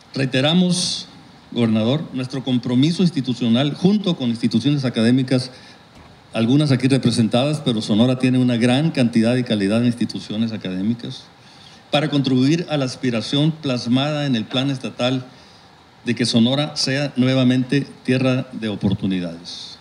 Reiteramos, gobernador, nuestro compromiso institucional junto con instituciones académicas, algunas aquí representadas, pero Sonora tiene una gran cantidad y calidad de instituciones académicas, para contribuir a la aspiración plasmada en el plan estatal de que Sonora sea nuevamente tierra de oportunidades.